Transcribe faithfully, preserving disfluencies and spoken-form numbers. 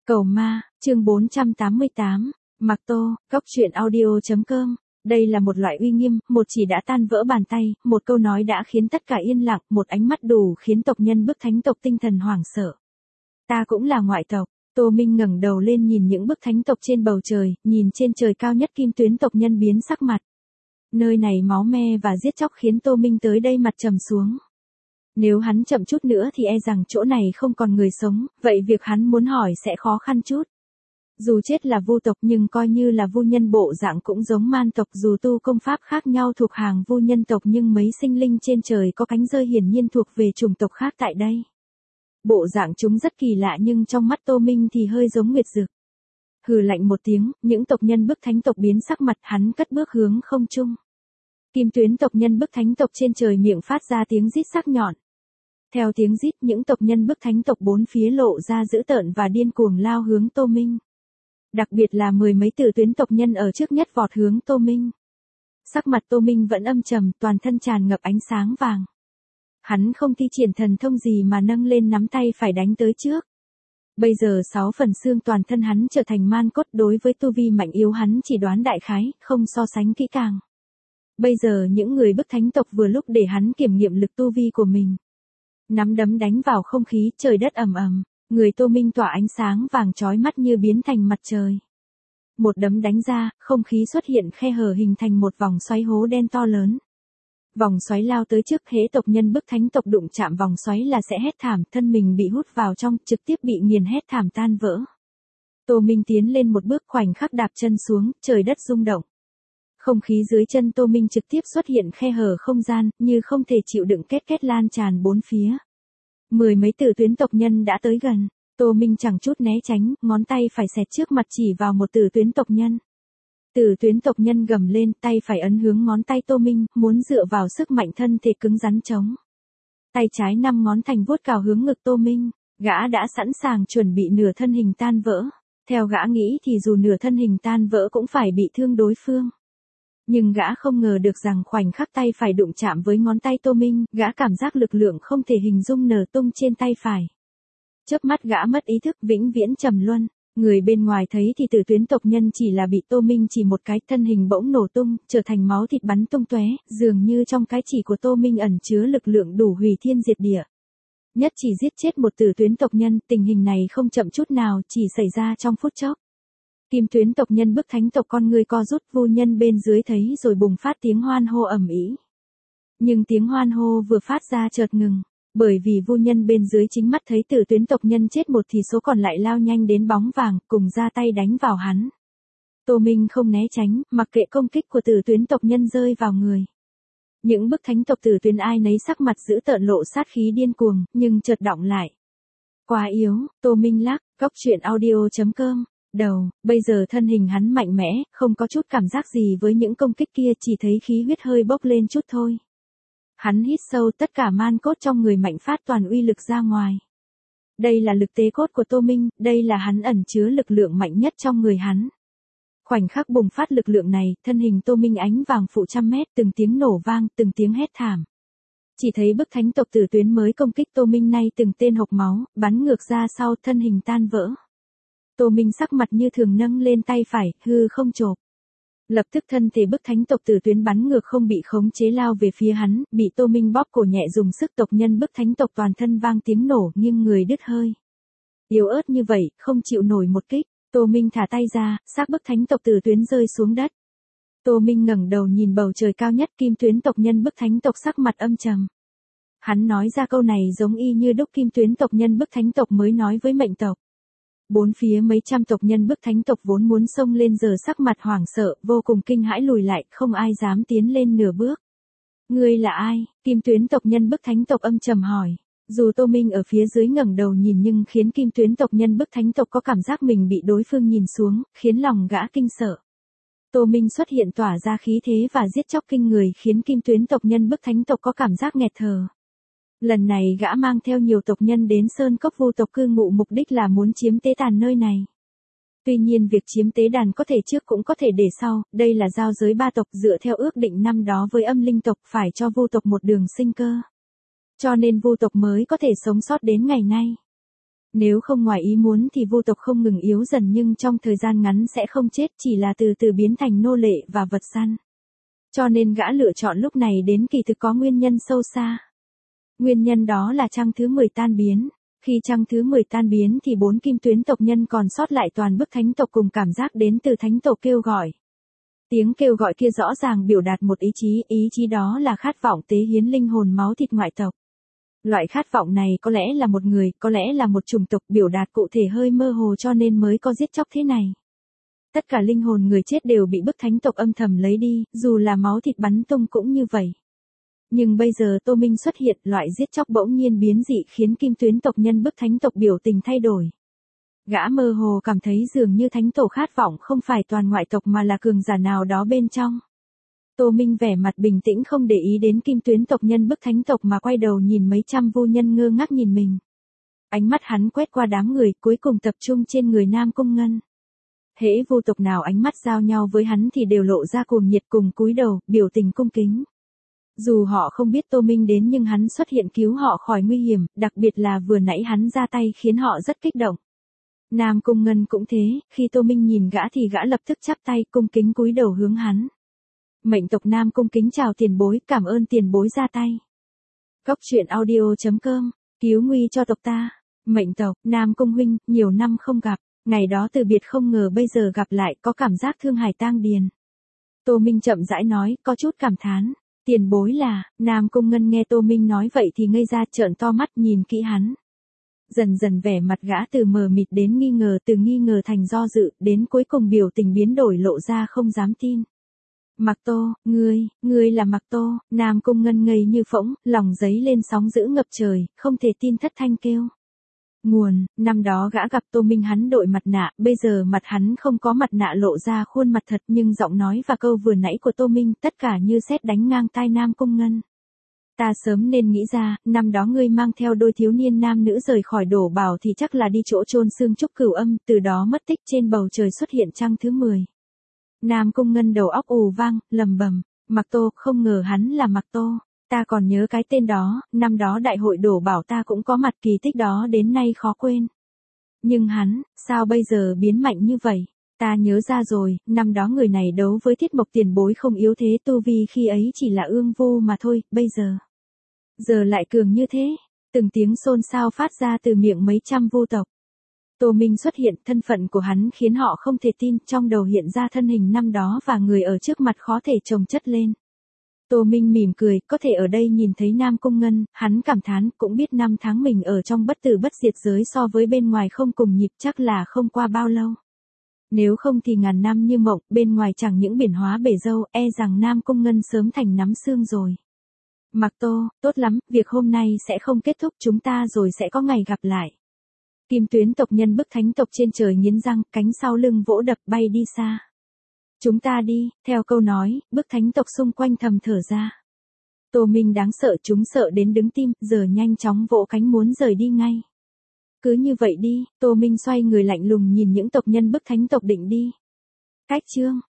Cầu ma, chương bốn trăm tám mươi tám, Mạc Tô, góc truyện audio chấm com. Đây là một loại uy nghiêm, một chỉ đã tan vỡ bàn tay, một câu nói đã khiến tất cả yên lặng, một ánh mắt đủ khiến tộc nhân bức thánh tộc tinh thần hoảng sợ. Ta cũng là ngoại tộc. Tô Minh ngẩng đầu lên nhìn những bức thánh tộc trên bầu trời, nhìn trên trời cao nhất Kim Tuyến tộc nhân biến sắc mặt. Nơi này máu me và giết chóc khiến Tô Minh tới đây mặt trầm xuống. Nếu hắn chậm chút nữa thì e rằng chỗ này không còn người sống, vậy việc hắn muốn hỏi sẽ khó khăn chút. Dù chết là vu tộc nhưng coi như là vu nhân bộ dạng cũng giống man tộc, dù tu công pháp khác nhau thuộc hàng vu nhân tộc nhưng mấy sinh linh trên trời có cánh rơi hiển nhiên thuộc về chủng tộc khác tại đây. Bộ dạng chúng rất kỳ lạ nhưng trong mắt Tô Minh thì hơi giống Nguyệt Dực. Hừ lạnh một tiếng, những tộc nhân bức thánh tộc biến sắc mặt, hắn cất bước hướng không trung. Kim Tuyến tộc nhân bức thánh tộc trên trời miệng phát ra tiếng rít sắc nhọn. Theo tiếng rít, những tộc nhân bức thánh tộc bốn phía lộ ra dữ tợn và điên cuồng lao hướng Tô Minh. Đặc biệt là mười mấy Tử Tuyến tộc nhân ở trước nhất vọt hướng Tô Minh. Sắc mặt Tô Minh vẫn âm trầm, toàn thân tràn ngập ánh sáng vàng. Hắn không thi triển thần thông gì mà nâng lên nắm tay phải đánh tới trước. Bây giờ sáu phần xương toàn thân hắn trở thành man cốt, đối với tu vi mạnh yếu hắn chỉ đoán đại khái, không so sánh kỹ càng. Bây giờ những người bức thánh tộc vừa lúc để hắn kiểm nghiệm lực tu vi của mình. Nắm đấm đánh vào không khí, trời đất ầm ầm, người Tô Minh tỏa ánh sáng vàng chói mắt như biến thành mặt trời. Một đấm đánh ra, không khí xuất hiện khe hở hình thành một vòng xoáy hố đen to lớn. Vòng xoáy lao tới trước, hễ tộc nhân bức thánh tộc đụng chạm vòng xoáy là sẽ hét thảm, thân mình bị hút vào trong, trực tiếp bị nghiền hét thảm tan vỡ. Tô Minh tiến lên một bước, khoảnh khắc đạp chân xuống, trời đất rung động. Không khí dưới chân Tô Minh trực tiếp xuất hiện khe hở không gian, như không thể chịu đựng, kết kết lan tràn bốn phía. Mười mấy Tử Tuyến tộc nhân đã tới gần, Tô Minh chẳng chút né tránh, ngón tay phải xẹt trước mặt chỉ vào một Tử Tuyến tộc nhân. Tử Tuyến tộc nhân gầm lên, tay phải ấn hướng ngón tay Tô Minh, muốn dựa vào sức mạnh thân thể cứng rắn chống. Tay trái năm ngón thành vuốt cào hướng ngực Tô Minh, gã đã sẵn sàng chuẩn bị nửa thân hình tan vỡ. Theo gã nghĩ thì dù nửa thân hình tan vỡ cũng phải bị thương đối phương. Nhưng gã không ngờ được rằng khoảnh khắc tay phải đụng chạm với ngón tay Tô Minh, gã cảm giác lực lượng không thể hình dung nở tung trên tay phải. Chớp mắt gã mất ý thức, vĩnh viễn trầm luân. Người bên ngoài thấy thì Tử Tuyến tộc nhân chỉ là bị Tô Minh chỉ một cái, thân hình bỗng nổ tung, trở thành máu thịt bắn tung tóe, dường như trong cái chỉ của Tô Minh ẩn chứa lực lượng đủ hủy thiên diệt địa. Nhất chỉ giết chết một Tử Tuyến tộc nhân, tình hình này không chậm chút nào, chỉ xảy ra trong phút chốc. Kim Tuyến tộc nhân bức thánh tộc con người co rút, vu nhân bên dưới thấy rồi bùng phát tiếng hoan hô ầm ĩ. Nhưng tiếng hoan hô vừa phát ra chợt ngừng, bởi vì vu nhân bên dưới chính mắt thấy Tử Tuyến tộc nhân chết một thì số còn lại lao nhanh đến bóng vàng, cùng ra tay đánh vào hắn. Tô Minh không né tránh, mặc kệ công kích của Tử Tuyến tộc nhân rơi vào người. Những bức thánh tộc Tử Tuyến ai nấy sắc mặt dữ tợn, lộ sát khí điên cuồng, nhưng chợt đọng lại. Quá yếu, Tô Minh lắc, góc truyện audio chấm com. Đầu, bây giờ thân hình hắn mạnh mẽ, không có chút cảm giác gì với những công kích kia, chỉ thấy khí huyết hơi bốc lên chút thôi. Hắn hít sâu, tất cả man cốt trong người mạnh phát toàn uy lực ra ngoài. Đây là lực tế cốt của Tô Minh, đây là hắn ẩn chứa lực lượng mạnh nhất trong người hắn. Khoảnh khắc bùng phát lực lượng này, thân hình Tô Minh ánh vàng phụ trăm mét, từng tiếng nổ vang, từng tiếng hét thảm. Chỉ thấy bức thánh tộc Tử Tuyến mới công kích Tô Minh nay từng tên hộc máu, bắn ngược ra sau, thân hình tan vỡ. Tô Minh sắc mặt như thường nâng lên tay phải, hư không chộp. Lập tức thân thể bức thánh tộc Tử Tuyến bắn ngược không bị khống chế lao về phía hắn, bị Tô Minh bóp cổ nhẹ dùng sức, tộc nhân bức thánh tộc toàn thân vang tiếng nổ, nghiêng người đứt hơi. Yếu ớt như vậy, không chịu nổi một kích, Tô Minh thả tay ra, xác bức thánh tộc Tử Tuyến rơi xuống đất. Tô Minh ngẩng đầu nhìn bầu trời cao nhất, Kim Tuyến tộc nhân bức thánh tộc sắc mặt âm trầm. Hắn nói ra câu này giống y như đúc Kim Tuyến tộc nhân bức thánh tộc mới nói với mệnh tộc. Bốn phía mấy trăm tộc nhân bức thánh tộc vốn muốn xông lên giờ sắc mặt hoảng sợ, vô cùng kinh hãi lùi lại, không ai dám tiến lên nửa bước. Ngươi là ai? Kim Tuyến tộc nhân bức thánh tộc âm trầm hỏi. Dù Tô Minh ở phía dưới ngẩng đầu nhìn nhưng khiến Kim Tuyến tộc nhân bức thánh tộc có cảm giác mình bị đối phương nhìn xuống, khiến lòng gã kinh sợ. Tô Minh xuất hiện tỏa ra khí thế và giết chóc kinh người khiến Kim Tuyến tộc nhân bức thánh tộc có cảm giác nghẹt thở. Lần này gã mang theo nhiều tộc nhân đến Sơn Cốc vu tộc cư ngụ, mục đích là muốn chiếm tế đàn nơi này. Tuy nhiên việc chiếm tế đàn có thể trước cũng có thể để sau, đây là giao giới ba tộc, dựa theo ước định năm đó với âm linh tộc phải cho vu tộc một đường sinh cơ. Cho nên vu tộc mới có thể sống sót đến ngày nay. Nếu không ngoài ý muốn thì Vu tộc không ngừng yếu dần nhưng trong thời gian ngắn sẽ không chết, chỉ là từ từ biến thành nô lệ và vật săn. Cho nên gã lựa chọn lúc này đến kỳ thực có nguyên nhân sâu xa. Nguyên nhân đó là trăng thứ mười tan biến. Khi trăng thứ mười tan biến thì bốn kim tuyến tộc nhân còn sót lại toàn bức thánh tộc cùng cảm giác đến từ thánh tộc kêu gọi. Tiếng kêu gọi kia rõ ràng biểu đạt một ý chí, ý chí đó là khát vọng tế hiến linh hồn máu thịt ngoại tộc. Loại khát vọng này có lẽ là một người, có lẽ là một chủng tộc, biểu đạt cụ thể hơi mơ hồ cho nên mới có giết chóc thế này. Tất cả linh hồn người chết đều bị bức thánh tộc âm thầm lấy đi, dù là máu thịt bắn tung cũng như vậy. Nhưng bây giờ Tô Minh xuất hiện, loại giết chóc bỗng nhiên biến dị khiến kim tuyến tộc nhân bức thánh tộc biểu tình thay đổi. Gã mơ hồ cảm thấy dường như thánh tổ khát vọng không phải toàn ngoại tộc mà là cường giả nào đó bên trong. Tô Minh vẻ mặt bình tĩnh không để ý đến kim tuyến tộc nhân bức thánh tộc mà quay đầu nhìn mấy trăm vu nhân ngơ ngác nhìn mình. Ánh mắt hắn quét qua đám người cuối cùng tập trung trên người Nam Cung Ngân. Hễ vu tộc nào ánh mắt giao nhau với hắn thì đều lộ ra cuồng nhiệt cùng cúi đầu, biểu tình cung kính. Dù họ không biết Tô Minh đến nhưng hắn xuất hiện cứu họ khỏi nguy hiểm, đặc biệt là vừa nãy hắn ra tay khiến họ rất kích động. Nam Cung Ngân cũng thế, khi Tô Minh nhìn gã thì gã lập tức chắp tay cung kính cúi đầu hướng hắn. Mệnh tộc Nam cung kính chào tiền bối, cảm ơn tiền bối ra tay. Cốc truyện audio chấm com, cứu nguy cho tộc ta. Mệnh tộc, Nam Cung huynh, nhiều năm không gặp, ngày đó từ biệt không ngờ bây giờ gặp lại, có cảm giác thương hải tang điền. Tô Minh chậm rãi nói, có chút cảm thán. Tiền bối là, Nam Cung Ngân nghe Tô Minh nói vậy thì ngây ra trợn to mắt nhìn kỹ hắn. Dần dần vẻ mặt gã từ mờ mịt đến nghi ngờ, từ nghi ngờ thành do dự, đến cuối cùng biểu tình biến đổi lộ ra không dám tin. Mạc Tô, ngươi, ngươi là Mạc Tô, Nam Cung Ngân ngây như phỗng, lòng giấy lên sóng dữ ngập trời, không thể tin thất thanh kêu. Nguồn, năm đó gã gặp Tô Minh hắn đội mặt nạ, bây giờ mặt hắn không có mặt nạ lộ ra khuôn mặt thật nhưng giọng nói và câu vừa nãy của Tô Minh tất cả như sét đánh ngang tai Nam Cung Ngân. Ta sớm nên nghĩ ra, năm đó ngươi mang theo đôi thiếu niên nam nữ rời khỏi đổ bảo thì chắc là đi chỗ chôn xương trúc cửu âm, từ đó mất tích trên bầu trời xuất hiện trăng thứ mười. Nam Cung Ngân đầu óc ù vang, lầm bầm, Mạc Tô, không ngờ hắn là Mạc Tô. Ta còn nhớ cái tên đó, năm đó đại hội đổ bảo ta cũng có mặt, kỳ tích đó đến nay khó quên. Nhưng hắn, sao bây giờ biến mạnh như vậy? Ta nhớ ra rồi, năm đó người này đấu với Thiết Mộc tiền bối không yếu thế, tu vi khi ấy chỉ là ương vô mà thôi, bây giờ. Giờ lại cường như thế. Từng tiếng xôn xao phát ra từ miệng mấy trăm vu tộc. Tô Minh xuất hiện, thân phận của hắn khiến họ không thể tin, trong đầu hiện ra thân hình năm đó và người ở trước mặt khó thể chồng chất lên. Tô Minh mỉm cười, có thể ở đây nhìn thấy Nam Cung Ngân, hắn cảm thán, cũng biết năm tháng mình ở trong bất tử bất diệt giới so với bên ngoài không cùng nhịp, chắc là không qua bao lâu. Nếu không thì ngàn năm như mộng, bên ngoài chẳng những biển hóa bể dâu, e rằng Nam Cung Ngân sớm thành nắm xương rồi. Mạc Tô, tốt lắm, việc hôm nay sẽ không kết thúc, chúng ta rồi sẽ có ngày gặp lại. Kim tuyến tộc nhân bức thánh tộc trên trời nghiến răng, cánh sau lưng vỗ đập bay đi xa. Chúng ta đi, theo câu nói, bức thánh tộc xung quanh thầm thở ra. Tô Minh đáng sợ, chúng sợ đến đứng tim, giờ nhanh chóng vỗ cánh muốn rời đi ngay. Cứ như vậy đi, Tô Minh xoay người lạnh lùng nhìn những tộc nhân bức thánh tộc định đi. Cách chương.